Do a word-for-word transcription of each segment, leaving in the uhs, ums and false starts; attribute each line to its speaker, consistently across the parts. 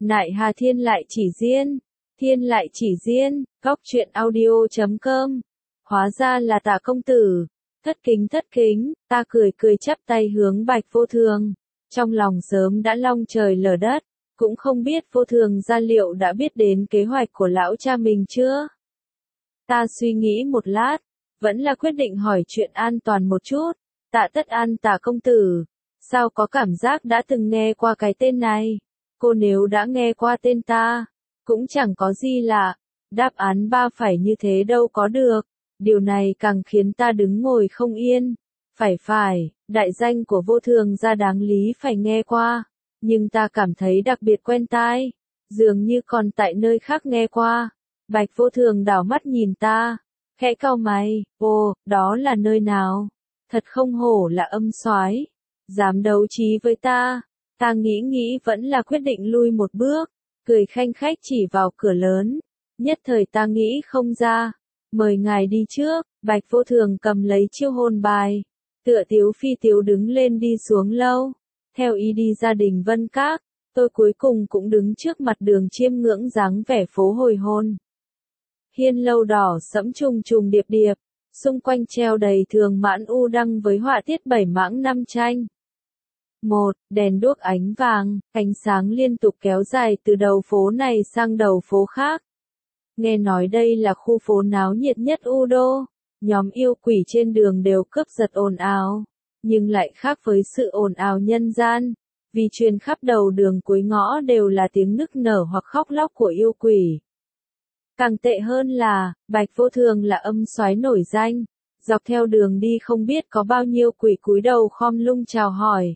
Speaker 1: Nại Hà Thiên Lại Chỉ Diên, Thiên Lại Chỉ Diên, góc truyện audio chấm com. Hóa ra là Tạ công tử. Thất kính thất kính, ta cười cười chắp tay hướng Bạch Vô Thường. Trong lòng sớm đã long trời lở đất, cũng không biết Vô Thường gia liệu đã biết đến kế hoạch của lão cha mình chưa? Ta suy nghĩ một lát, vẫn là quyết định hỏi chuyện an toàn một chút. Tạ Tất An Tạ công tử, sao có cảm giác đã từng nghe qua cái tên này? Cô nếu đã nghe qua tên ta, cũng chẳng có gì lạ. Đáp án ba phải như thế đâu có được. Điều này càng khiến ta đứng ngồi không yên. Phải phải, đại danh của Vô Thường gia đáng lý phải nghe qua. Nhưng ta cảm thấy đặc biệt quen tai. Dường như còn tại nơi khác nghe qua. Bạch Vô Thường đảo mắt nhìn ta. Khẽ cau mày, ồ, đó là nơi nào? Thật không hổ là âm soái, dám đấu trí với ta. Ta nghĩ nghĩ vẫn là quyết định lui một bước, cười khanh khách chỉ vào cửa lớn. Nhất thời ta nghĩ không ra. Mời ngài đi trước. Bạch Vô Thường cầm lấy chiêu hồn bài, tựa tiếu phi tiếu đứng lên đi xuống lâu. Theo ý đi gia đình Vân Các, tôi cuối cùng cũng đứng trước mặt đường chiêm ngưỡng dáng vẻ phố hồi hôn. Hiên lâu đỏ sẫm trùng trùng điệp điệp, xung quanh treo đầy thường mãn u đăng với họa tiết bảy mãng năm tranh. Một, đèn đuốc ánh vàng, ánh sáng liên tục kéo dài từ đầu phố này sang đầu phố khác. Nghe nói đây là khu phố náo nhiệt nhất U Đô, nhóm yêu quỷ trên đường đều cướp giật ồn ào, nhưng lại khác với sự ồn ào nhân gian, vì truyền khắp đầu đường cuối ngõ đều là tiếng nức nở hoặc khóc lóc của yêu quỷ. Càng tệ hơn là, Bạch Vô Thường là âm soái nổi danh, dọc theo đường đi không biết có bao nhiêu quỷ cúi đầu khom lưng chào hỏi.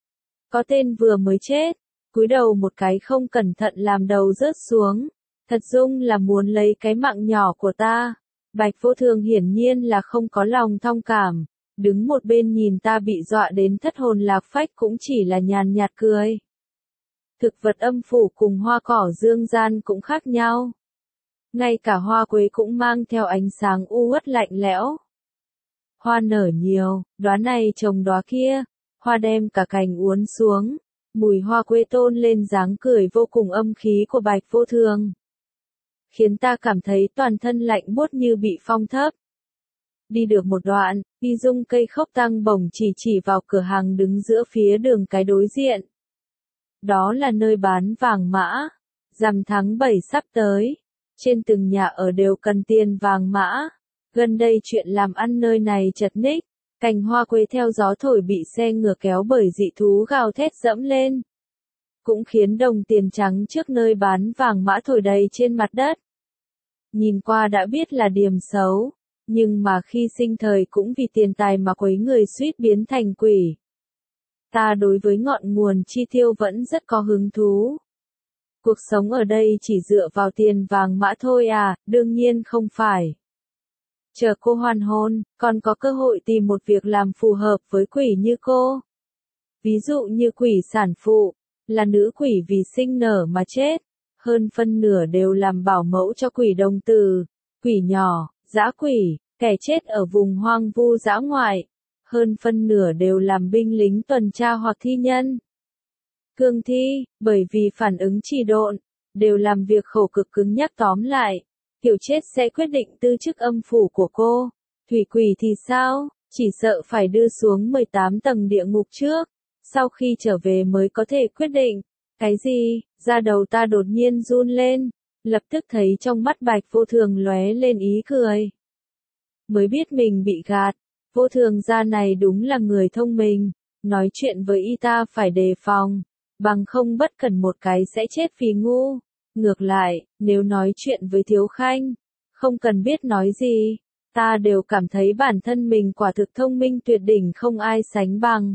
Speaker 1: Có tên vừa mới chết, cúi đầu một cái không cẩn thận làm đầu rớt xuống, thật dung là muốn lấy cái mạng nhỏ của ta. Bạch Vô Thường hiển nhiên là không có lòng thông cảm, đứng một bên nhìn ta bị dọa đến thất hồn lạc phách cũng chỉ là nhàn nhạt cười. Thực vật âm phủ cùng hoa cỏ dương gian cũng khác nhau. Ngay cả hoa quế cũng mang theo ánh sáng u uất lạnh lẽo. Hoa nở nhiều, đóa này trồng đóa kia, hoa đem cả cành uốn xuống, mùi hoa quế tôn lên dáng cười vô cùng âm khí của Bạch Vô Thường, khiến ta cảm thấy toàn thân lạnh buốt như bị phong thấp. Đi được một đoạn, Y Dung cây khốc tăng bổng chỉ chỉ vào cửa hàng đứng giữa phía đường cái đối diện. Đó là nơi bán vàng mã. Rằm tháng bảy sắp tới, trên từng nhà ở đều cần tiền vàng mã. Gần đây chuyện làm ăn nơi này chật ních, cành hoa quế theo gió thổi bị xe ngựa kéo bởi dị thú gào thét dẫm lên, cũng khiến đồng tiền trắng trước nơi bán vàng mã thổi đầy trên mặt đất. Nhìn qua đã biết là điểm xấu, nhưng mà khi sinh thời cũng vì tiền tài mà quấy người suýt biến thành quỷ. Ta đối với ngọn nguồn chi tiêu vẫn rất có hứng thú. Cuộc sống ở đây chỉ dựa vào tiền vàng mã thôi à? Đương nhiên không phải. Chờ cô hoàn hôn, còn có cơ hội tìm một việc làm phù hợp với quỷ như cô. Ví dụ như quỷ sản phụ, là nữ quỷ vì sinh nở mà chết, hơn phân nửa đều làm bảo mẫu cho quỷ đồng tử, quỷ nhỏ, dã quỷ, kẻ chết ở vùng hoang vu dã ngoại, hơn phân nửa đều làm binh lính tuần tra hoặc thi nhân. Cương thi, bởi vì phản ứng trì độn, đều làm việc khổ cực cứng nhắc tóm lại. Kiểu chết sẽ quyết định tư chức âm phủ của cô. Thủy quỷ thì sao? Chỉ sợ phải đưa xuống mười tám tầng địa ngục trước. Sau khi trở về mới có thể quyết định. Cái gì? Da đầu ta đột nhiên run lên. Lập tức thấy trong mắt Bạch Vô Thường lóe lên ý cười. Mới biết mình bị gạt. Vô Thường gia này đúng là người thông minh. Nói chuyện với y ta phải đề phòng. Bằng không bất cần một cái sẽ chết vì ngu. Ngược lại, nếu nói chuyện với Thiếu Khanh, không cần biết nói gì, ta đều cảm thấy bản thân mình quả thực thông minh tuyệt đỉnh không ai sánh bằng.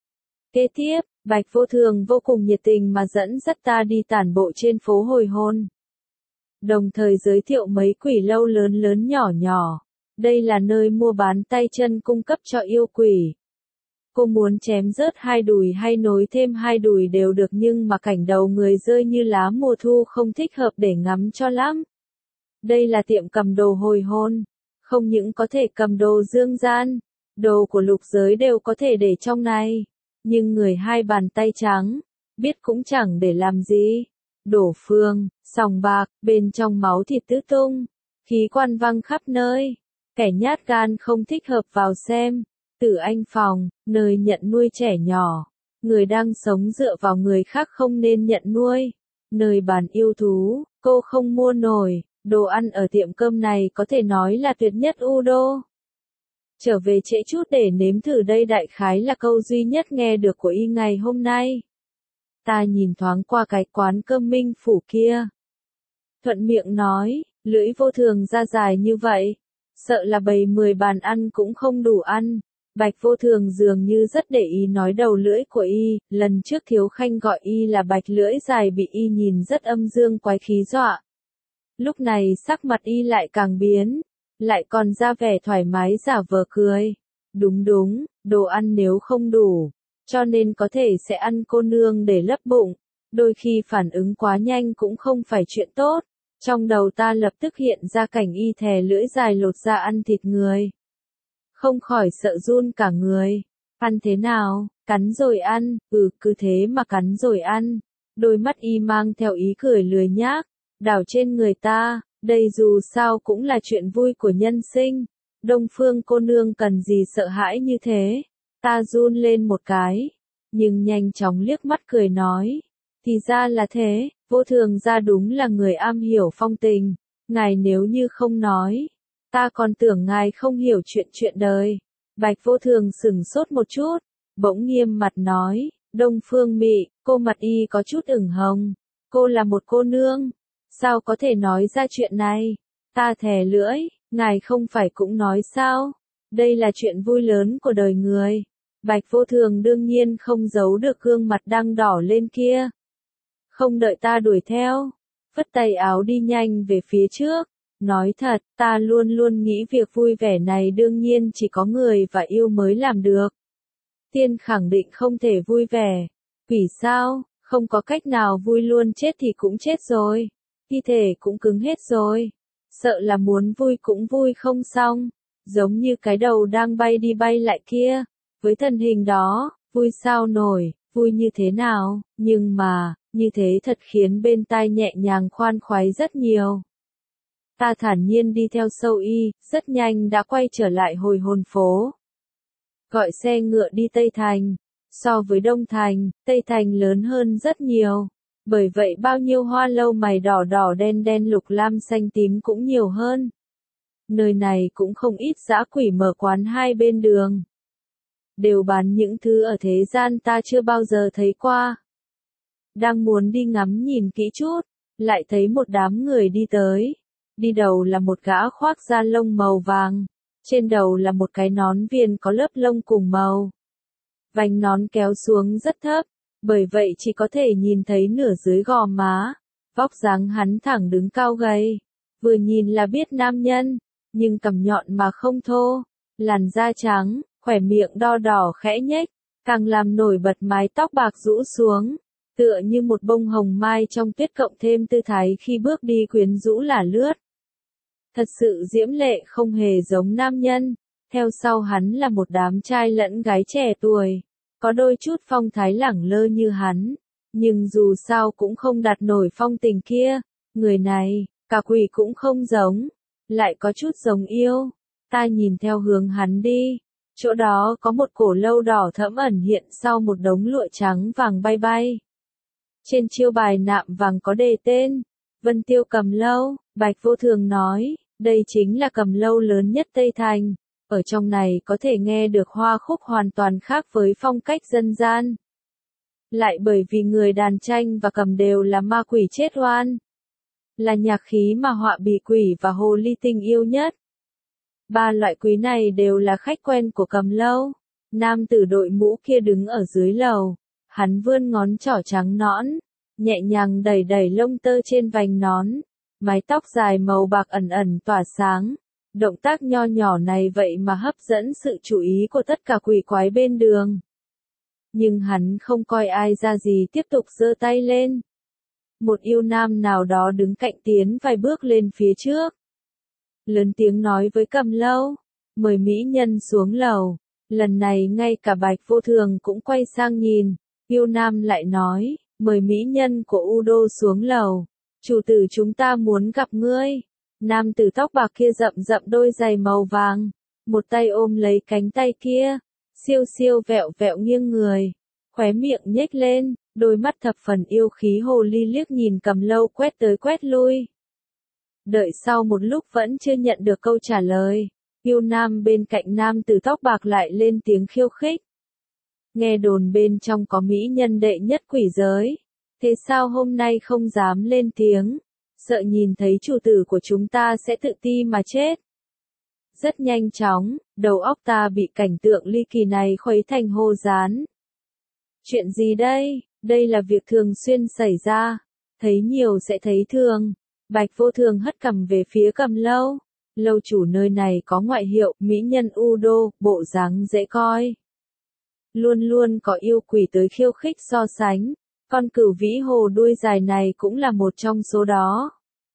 Speaker 1: Kế tiếp, Bạch Vô Thường vô cùng nhiệt tình mà dẫn dắt ta đi tản bộ trên phố hồi hôn. Đồng thời giới thiệu mấy quỷ lâu lớn lớn nhỏ nhỏ. Đây là nơi mua bán tay chân cung cấp cho yêu quỷ. Cô muốn chém rớt hai đùi hay nối thêm hai đùi đều được, nhưng mà cảnh đầu người rơi như lá mùa thu không thích hợp để ngắm cho lắm. Đây là tiệm cầm đồ hồi hôn. Không những có thể cầm đồ dương gian, đồ của lục giới đều có thể để trong này. Nhưng người hai bàn tay trắng, biết cũng chẳng để làm gì. đổ phương, sòng bạc, bên trong máu thịt tứ tung, khí quan văng khắp nơi. Kẻ nhát gan không thích hợp vào xem. Tử Anh phòng, nơi nhận nuôi trẻ nhỏ. Người đang sống dựa vào người khác không nên nhận nuôi. Nơi bán yêu thú, cô không mua nổi. Đồ ăn ở tiệm cơm này có thể nói là tuyệt nhất U Đô. Trở về trễ chút để nếm thử đây đại khái là câu duy nhất nghe được của y ngày hôm nay. Ta nhìn thoáng qua cái quán cơm Minh Phủ kia. Thuận miệng nói, lưỡi vô thường ra dài như vậy. Sợ là bầy mười bàn ăn cũng không đủ ăn. Bạch vô thường dường như rất để ý nói đầu lưỡi của y, lần trước Thiếu Khanh gọi y là bạch lưỡi dài bị y nhìn rất âm dương quái khí dọa. Lúc này sắc mặt y lại càng biến, lại còn ra vẻ thoải mái giả vờ cười. Đúng đúng, đồ ăn nếu không đủ, cho nên có thể sẽ ăn cô nương để lấp bụng. Đôi khi phản ứng quá nhanh cũng không phải chuyện tốt. Trong đầu ta lập tức hiện ra cảnh y thè lưỡi dài lột ra ăn thịt người. Không khỏi sợ run cả người. Ăn thế nào? Cắn rồi ăn, ừ cứ thế mà cắn rồi ăn. Đôi mắt y mang theo ý cười lười nhác, đảo trên người ta, đây dù sao cũng là chuyện vui của nhân sinh. Đông Phương cô nương cần gì sợ hãi như thế? Ta run lên một cái, nhưng nhanh chóng liếc mắt cười nói. Thì ra là thế, vô thường ra đúng là người am hiểu phong tình. Ngài nếu như không nói, ta còn tưởng ngài không hiểu chuyện chuyện đời. Bạch vô thường sửng sốt một chút, bỗng nghiêm mặt nói, Đông Phương Mị, cô mặt y có chút ửng hồng. Cô là một cô nương, sao có thể nói ra chuyện này? Ta thè lưỡi, ngài không phải cũng nói sao? Đây là chuyện vui lớn của đời người. Bạch vô thường đương nhiên không giấu được gương mặt đang đỏ lên kia. Không đợi ta đuổi theo, phất tay áo đi nhanh về phía trước. Nói thật, ta luôn luôn nghĩ việc vui vẻ này đương nhiên chỉ có người và yêu mới làm được. Tiên khẳng định không thể vui vẻ. Vì sao? Không có cách nào vui luôn, chết thì cũng chết rồi. Thi thể cũng cứng hết rồi. Sợ là muốn vui cũng vui không xong. Giống như cái đầu đang bay đi bay lại kia. Với thân hình đó, vui sao nổi, vui như thế nào, nhưng mà, như thế thật khiến bên tai nhẹ nhàng khoan khoái rất nhiều. Ta thản nhiên đi theo sâu y, rất nhanh đã quay trở lại hồi hồn phố. Gọi xe ngựa đi Tây Thành. So với Đông Thành, Tây Thành lớn hơn rất nhiều. Bởi vậy bao nhiêu hoa lâu mày đỏ đỏ đen đen lục lam xanh tím cũng nhiều hơn. Nơi này cũng không ít dã quỷ mở quán hai bên đường. Đều bán những thứ ở thế gian ta chưa bao giờ thấy qua. Đang muốn đi ngắm nhìn kỹ chút, lại thấy một đám người đi tới. Đi đầu là một gã khoác da lông màu vàng, trên đầu là một cái nón viền có lớp lông cùng màu. Vành nón kéo xuống rất thấp, bởi vậy chỉ có thể nhìn thấy nửa dưới gò má. Vóc dáng hắn thẳng đứng cao gầy, vừa nhìn là biết nam nhân, nhưng cằm nhọn mà không thô, làn da trắng, khỏe miệng đo đỏ khẽ nhếch, càng làm nổi bật mái tóc bạc rũ xuống, tựa như một bông hồng mai trong tuyết, cộng thêm tư thái khi bước đi quyến rũ lả lướt. Thật sự diễm lệ, không hề giống nam nhân. Theo sau hắn là một đám trai lẫn gái trẻ tuổi, có đôi chút phong thái lẳng lơ như hắn, nhưng dù sao cũng không đạt nổi phong tình kia. Người này, cả quỷ cũng không giống, lại có chút giống yêu. Ta nhìn theo hướng hắn đi, chỗ đó có một cổ lâu đỏ thẫm ẩn hiện sau một đống lụa trắng vàng bay bay. Trên chiêu bài nạm vàng có đề tên, Vân Tiêu Cầm Lâu. Bạch vô thường nói, đây chính là cầm lâu lớn nhất Tây Thành. Ở trong này có thể nghe được hoa khúc hoàn toàn khác với phong cách dân gian. Lại bởi vì người đàn tranh và cầm đều là ma quỷ chết oan. Là nhạc khí mà họa bì quỷ và hồ ly tinh yêu nhất. Ba loại quý này đều là khách quen của cầm lâu. Nam tử đội mũ kia đứng ở dưới lầu. Hắn vươn ngón trỏ trắng nõn, nhẹ nhàng đẩy đẩy lông tơ trên vành nón. Mái tóc dài màu bạc ẩn ẩn tỏa sáng. Động tác nho nhỏ này vậy mà hấp dẫn sự chú ý của tất cả quỷ quái bên đường. Nhưng hắn không coi ai ra gì, tiếp tục giơ tay lên. Một yêu nam nào đó đứng cạnh tiến vài bước lên phía trước. Lớn tiếng nói với cầm lâu, mời mỹ nhân xuống lầu. Lần này ngay cả bạch vô thường cũng quay sang nhìn. Yêu nam lại nói, mời mỹ nhân của Udo xuống lầu. Chủ tử chúng ta muốn gặp ngươi. Nam tử tóc bạc kia rậm rậm đôi giày màu vàng, một tay ôm lấy cánh tay kia, siêu siêu vẹo vẹo nghiêng người, khóe miệng nhếch lên, đôi mắt thập phần yêu khí hồ ly liếc nhìn Cầm Lâu quét tới quét lui. Đợi sau một lúc vẫn chưa nhận được câu trả lời, yêu nam bên cạnh nam tử tóc bạc lại lên tiếng khiêu khích. Nghe đồn bên trong có mỹ nhân đệ nhất quỷ giới, thế sao hôm nay không dám lên tiếng, sợ nhìn thấy chủ tử của chúng ta sẽ tự ti mà chết. Rất nhanh chóng, đầu óc ta bị cảnh tượng ly kỳ này khuấy thành hô dán. Chuyện gì đây? Đây là việc thường xuyên xảy ra. Thấy nhiều sẽ thấy thường. Bạch Vô Thường hất cằm về phía Cầm Lâu. Lâu chủ nơi này có ngoại hiệu mỹ nhân Udo, bộ dáng dễ coi. Luôn luôn có yêu quỷ tới khiêu khích so sánh. Con cửu vĩ hồ đuôi dài này cũng là một trong số đó.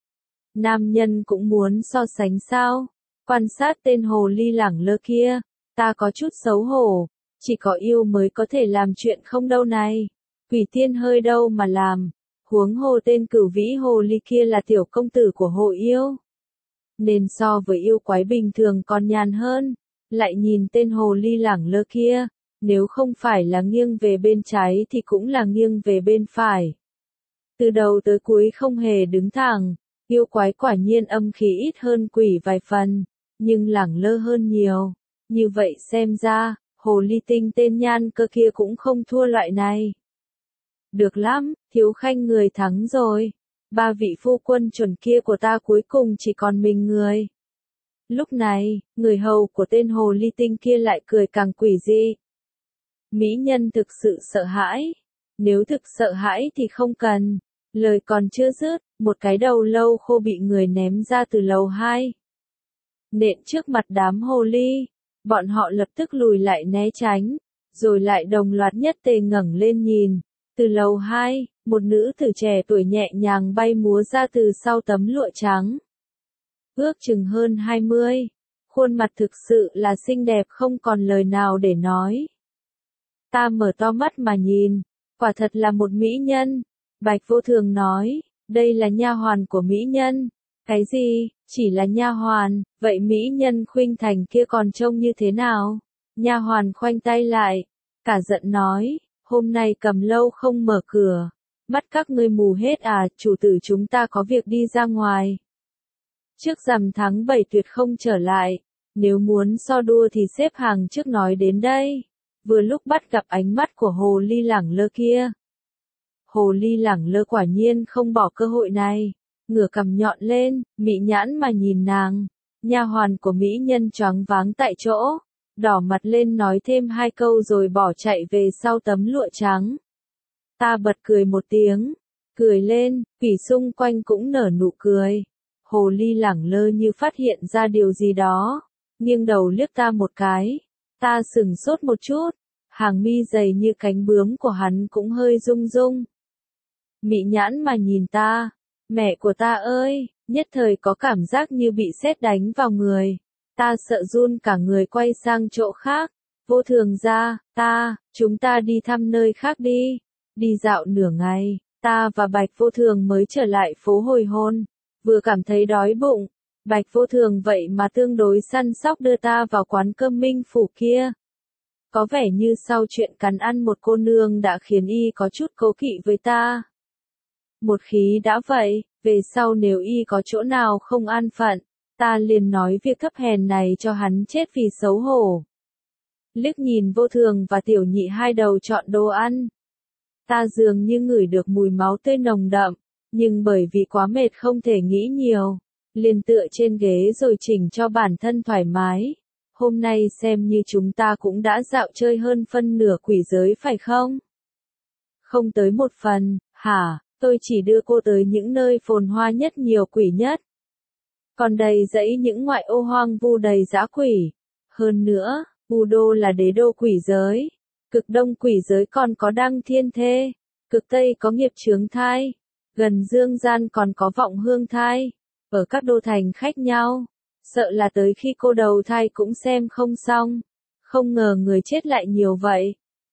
Speaker 1: Nam nhân cũng muốn so sánh sao? Quan sát tên hồ ly lẳng lơ kia, ta có chút xấu hổ, chỉ có yêu mới có thể làm chuyện không đâu này. Quỷ tiên hơi đâu mà làm, huống hồ tên cửu vĩ hồ ly kia là tiểu công tử của hồ yêu. Nên so với yêu quái bình thường còn nhàn hơn, lại nhìn tên hồ ly lẳng lơ kia, nếu không phải là nghiêng về bên trái thì cũng là nghiêng về bên phải. Từ đầu tới cuối không hề đứng thẳng, yêu quái quả nhiên âm khí ít hơn quỷ vài phần, nhưng lẳng lơ hơn nhiều. Như vậy xem ra, hồ ly tinh tên nhan cơ kia cũng không thua loại này. Được lắm, thiếu khanh người thắng rồi. Ba vị phu quân chuẩn kia của ta cuối cùng chỉ còn mình người. Lúc này, người hầu của tên hồ ly tinh kia lại cười càng quỷ dị. Mỹ nhân thực sự sợ hãi. Nếu thực sợ hãi thì không cần. Lời còn chưa dứt, một cái đầu lâu khô bị người ném ra từ lầu hai. Nện trước mặt đám hồ ly, bọn họ lập tức lùi lại né tránh, rồi lại đồng loạt nhất tề ngẩng lên nhìn. Từ lầu hai, một nữ tử trẻ tuổi nhẹ nhàng bay múa ra từ sau tấm lụa trắng. Ước chừng hơn hai mươi, khuôn mặt thực sự là xinh đẹp không còn lời nào để nói. Ta mở to mắt mà nhìn, quả thật là một mỹ nhân. Bạch Vô Thường nói, đây là nha hoàn của mỹ nhân. Cái gì, chỉ là nha hoàn, vậy mỹ nhân Khuynh Thành kia còn trông như thế nào? Nha hoàn khoanh tay lại, cả giận nói, hôm nay Cầm Lâu không mở cửa, mắt các ngươi mù hết à, chủ tử chúng ta có việc đi ra ngoài. Trước rằm tháng bảy tuyệt không trở lại, nếu muốn so đua thì xếp hàng trước nói đến đây. Vừa lúc bắt gặp ánh mắt của hồ ly lẳng lơ kia. Hồ ly lẳng lơ quả nhiên không bỏ cơ hội này, ngửa cằm nhọn lên, mị nhãn mà nhìn nàng. Nha hoàn của mỹ nhân choáng váng tại chỗ, đỏ mặt lên nói thêm hai câu rồi bỏ chạy về sau tấm lụa trắng. Ta bật cười một tiếng, cười lên, quỷ xung quanh cũng nở nụ cười. Hồ ly lẳng lơ như phát hiện ra điều gì đó, nghiêng đầu liếc ta một cái. Ta sửng sốt một chút, hàng mi dày như cánh bướm của hắn cũng hơi rung rung. Mị nhãn mà nhìn ta, mẹ của ta ơi, nhất thời có cảm giác như bị sét đánh vào người. Ta sợ run cả người quay sang chỗ khác. Vô Thường ra, ta, chúng ta đi thăm nơi khác đi. Đi dạo nửa ngày, ta và Bạch Vô Thường mới trở lại phố hồi hôn. Vừa cảm thấy đói bụng, Bạch Vô Thường vậy mà tương đối săn sóc đưa ta vào quán cơm Minh Phủ kia. Có vẻ như sau chuyện cắn ăn một cô nương đã khiến y có chút cố kỵ với ta. Một khí đã vậy, về sau nếu y có chỗ nào không an phận, ta liền nói việc thấp hèn này cho hắn chết vì xấu hổ. Liếc nhìn Vô Thường và Tiểu Nhị hai đầu chọn đồ ăn. Ta dường như ngửi được mùi máu tươi nồng đậm, nhưng bởi vì quá mệt không thể nghĩ nhiều, liền tựa trên ghế rồi chỉnh cho bản thân thoải mái. Hôm nay xem như chúng ta cũng đã dạo chơi hơn phân nửa quỷ giới phải không? Không tới một phần, hả, tôi chỉ đưa cô tới những nơi phồn hoa nhất nhiều quỷ nhất. Còn đầy dẫy những ngoại ô hoang vu đầy dã quỷ. Hơn nữa, Udo là đế đô quỷ giới. Cực đông quỷ giới còn có Đăng Thiên Thê. Cực tây có Nghiệp Chướng Thai. Gần Dương Gian còn có Vọng Hương Thai. Ở các đô thành khác nhau. Sợ là tới khi cô đầu thai cũng xem không xong. Không ngờ người chết lại nhiều vậy.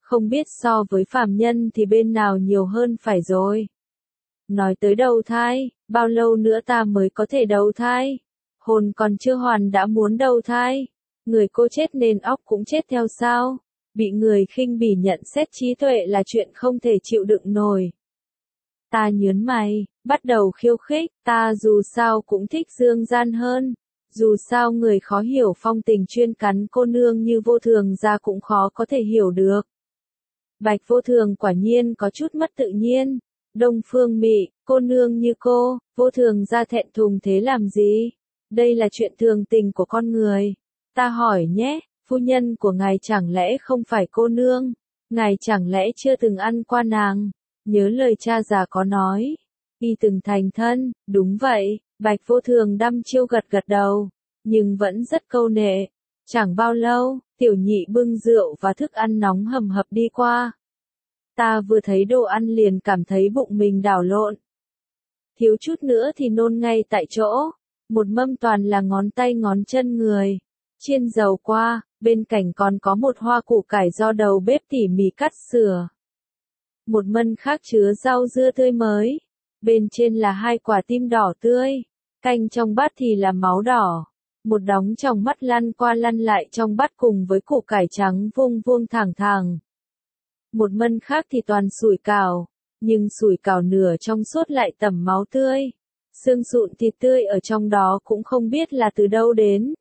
Speaker 1: Không biết so với phàm nhân thì bên nào nhiều hơn phải rồi. Nói tới đầu thai, bao lâu nữa ta mới có thể đầu thai? Hồn còn chưa hoàn đã muốn đầu thai. Người cô chết nên óc cũng chết theo sao? Bị người khinh bỉ nhận xét trí tuệ là chuyện không thể chịu đựng nổi. Ta nhớn mày, bắt đầu khiêu khích, ta dù sao cũng thích dương gian hơn. Dù sao người khó hiểu phong tình chuyên cắn cô nương như Vô Thường gia cũng khó có thể hiểu được. Bạch Vô Thường quả nhiên có chút mất tự nhiên. Đông Phương Mị, cô nương như cô, Vô Thường gia thẹn thùng thế làm gì? Đây là chuyện thường tình của con người. Ta hỏi nhé, phu nhân của ngài chẳng lẽ không phải cô nương? Ngài chẳng lẽ chưa từng ăn qua nàng? Nhớ lời cha già có nói. Y từng thành thân, đúng vậy, Bạch Vô Thường đăm chiêu gật gật đầu. Nhưng vẫn rất câu nệ. Chẳng bao lâu, tiểu nhị bưng rượu và thức ăn nóng hầm hập đi qua. Ta vừa thấy đồ ăn liền cảm thấy bụng mình đảo lộn. Thiếu chút nữa thì nôn ngay tại chỗ. Một mâm toàn là ngón tay ngón chân người. Chiên dầu qua, bên cạnh còn có một hoa củ cải do đầu bếp tỉ mỉ cắt sửa. Một mâm khác chứa rau dưa tươi mới. Bên trên là hai quả tim đỏ tươi. Canh trong bát thì là máu đỏ. Một đống trong mắt lăn qua lăn lại trong bát cùng với củ cải trắng vuông vuông thẳng thẳng. Một mâm khác thì toàn sủi cảo. Nhưng sủi cảo nửa trong suốt lại tẩm máu tươi. Xương sụn thịt tươi ở trong đó cũng không biết là từ đâu đến.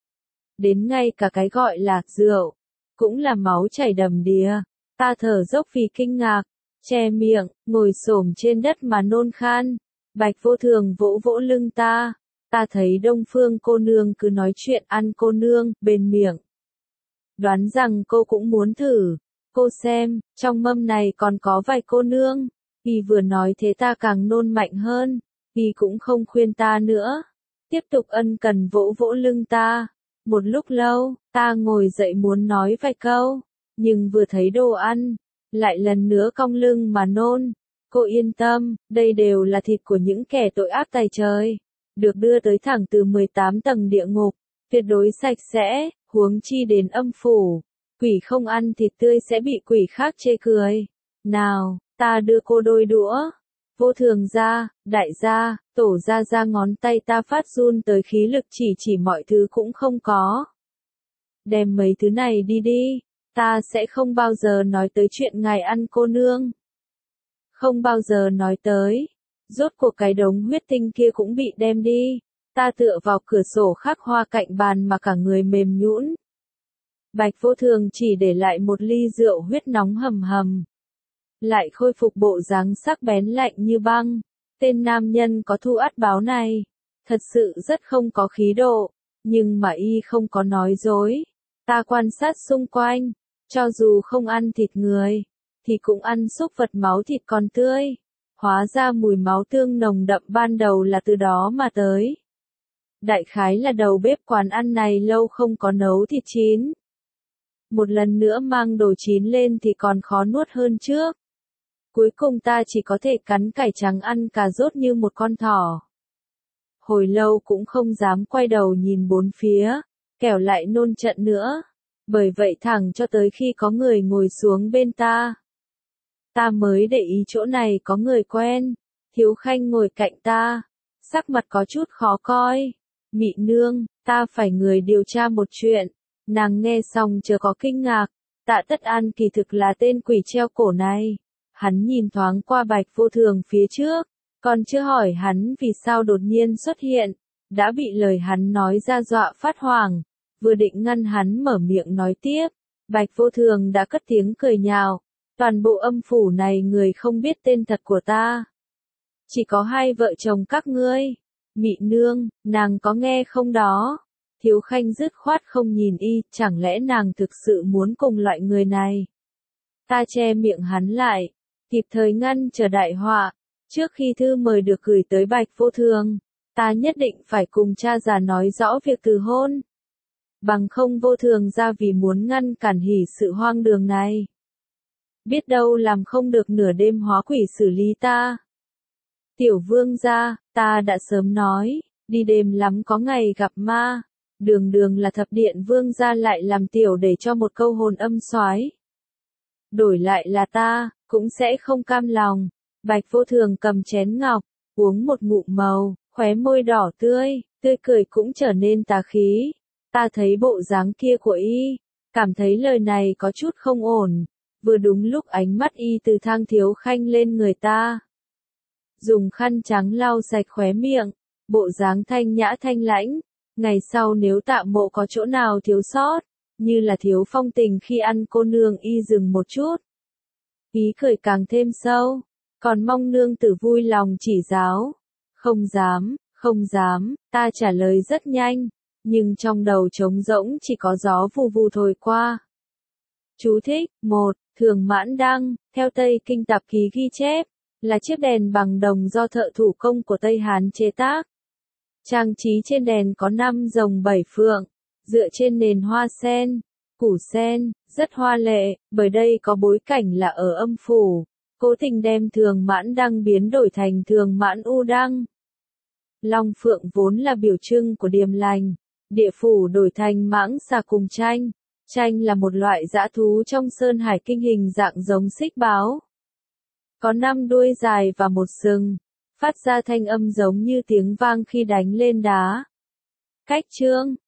Speaker 1: Đến ngay cả cái gọi là rượu, cũng là máu chảy đầm đìa. Ta thở dốc vì kinh ngạc, che miệng, ngồi xổm trên đất mà nôn khan. Bạch Vô Thường vỗ vỗ lưng ta. Ta thấy Đông Phương cô nương cứ nói chuyện ăn cô nương, bên miệng. Đoán rằng cô cũng muốn thử. Cô xem, trong mâm này còn có vài cô nương. Y vừa nói thế ta càng nôn mạnh hơn. Y cũng không khuyên ta nữa. Tiếp tục ân cần vỗ vỗ lưng ta. Một lúc lâu, ta ngồi dậy muốn nói vài câu. Nhưng vừa thấy đồ ăn, lại lần nữa cong lưng mà nôn. Cô yên tâm, đây đều là thịt của những kẻ tội ác tày trời. Được đưa tới thẳng từ mười tám tầng địa ngục. Tuyệt đối sạch sẽ, huống chi đến âm phủ. Quỷ không ăn thịt tươi sẽ bị quỷ khác chê cười. Nào, ta đưa cô đôi đũa. Vô Thường gia, đại gia, tổ gia ra ngón tay ta phát run tới khí lực chỉ chỉ mọi thứ cũng không có. Đem mấy thứ này đi đi, ta sẽ không bao giờ nói tới chuyện ngài ăn cô nương. Không bao giờ nói tới. Rốt cuộc cái đống huyết tinh kia cũng bị đem đi. Ta tựa vào cửa sổ khắc hoa cạnh bàn mà cả người mềm nhũn. Bạch Vô Thường chỉ để lại một ly rượu huyết nóng hầm hầm. Lại khôi phục bộ dáng sắc bén lạnh như băng. Tên nam nhân có thu ắt báo này. Thật sự rất không có khí độ. Nhưng mà y không có nói dối. Ta quan sát xung quanh. Cho dù không ăn thịt người, thì cũng ăn xúc vật máu thịt còn tươi. Hóa ra mùi máu tương nồng đậm ban đầu là từ đó mà tới. Đại khái là đầu bếp quán ăn này lâu không có nấu thịt chín. Một lần nữa mang đồ chín lên thì còn khó nuốt hơn trước. Cuối cùng ta chỉ có thể cắn cải trắng ăn cà rốt như một con thỏ. Hồi lâu cũng không dám quay đầu nhìn bốn phía, kẻo lại nôn trận nữa. Bởi vậy thẳng cho tới khi có người ngồi xuống bên ta. Ta mới để ý chỗ này có người quen. Thiếu Khanh ngồi cạnh ta. Sắc mặt có chút khó coi. Mị nương, ta phải người điều tra một chuyện. Nàng nghe xong chưa có kinh ngạc. Tạ Tất An kỳ thực là tên quỷ treo cổ này. Hắn nhìn thoáng qua Bạch Vô Thường phía trước. Còn chưa hỏi hắn vì sao đột nhiên xuất hiện. Đã bị lời hắn nói ra dọa phát hoảng. Vừa định ngăn hắn mở miệng nói tiếp. Bạch Vô Thường đã cất tiếng cười nhạo. Toàn bộ âm phủ này người không biết tên thật của ta. Chỉ có hai vợ chồng các ngươi. Mị nương, nàng có nghe không đó? Thiếu Khanh dứt khoát không nhìn y, chẳng lẽ nàng thực sự muốn cùng loại người này? Ta che miệng hắn lại, kịp thời ngăn chờ đại họa. Trước khi thư mời được gửi tới Bạch Vô Thường, ta nhất định phải cùng cha già nói rõ việc từ hôn. Bằng không Vô Thường ra vì muốn ngăn cản hỉ sự hoang đường này. Biết đâu làm không được nửa đêm hóa quỷ xử lý ta. Tiểu vương gia, ta đã sớm nói, đi đêm lắm có ngày gặp ma. Đường đường là thập điện vương gia lại làm tiểu để cho một câu hồn âm soái. đổi lại là ta, cũng sẽ không cam lòng. Bạch Vô Thường cầm chén ngọc, uống một ngụm màu, khóe môi đỏ tươi, tươi cười cũng trở nên tà khí. Ta thấy bộ dáng kia của y, cảm thấy lời này có chút không ổn. Vừa đúng lúc ánh mắt y từ Thang Thiếu Khanh lên người ta. Dùng khăn trắng lau sạch khóe miệng, bộ dáng thanh nhã thanh lãnh. Ngày sau nếu Tạ Mộ có chỗ nào thiếu sót, như là thiếu phong tình khi ăn cô nương y dừng một chút. Ý cười càng thêm sâu, còn mong nương tử vui lòng chỉ giáo. Không dám, không dám, ta trả lời rất nhanh, nhưng trong đầu trống rỗng chỉ có gió vù vù thổi qua. Chú thích, một, Thường Mãn Đăng, theo Tây Kinh tạp ký ghi chép, là chiếc đèn bằng đồng do thợ thủ công của Tây Hán chế tác. Trang trí trên đèn có năm rồng bảy phượng, dựa trên nền hoa sen, củ sen, rất hoa lệ, bởi đây có bối cảnh là ở âm phủ, cố tình đem Thường Mãn Đăng biến đổi thành Thường Mãn U Đăng. Long phượng vốn là biểu trưng của điềm lành, địa phủ đổi thành mãng xà cùng tranh. Tranh là một loại dã thú trong Sơn Hải Kinh hình dạng giống xích báo. Có năm đuôi dài và một sừng, phát ra thanh âm giống như tiếng vang khi đánh lên đá. Cách chương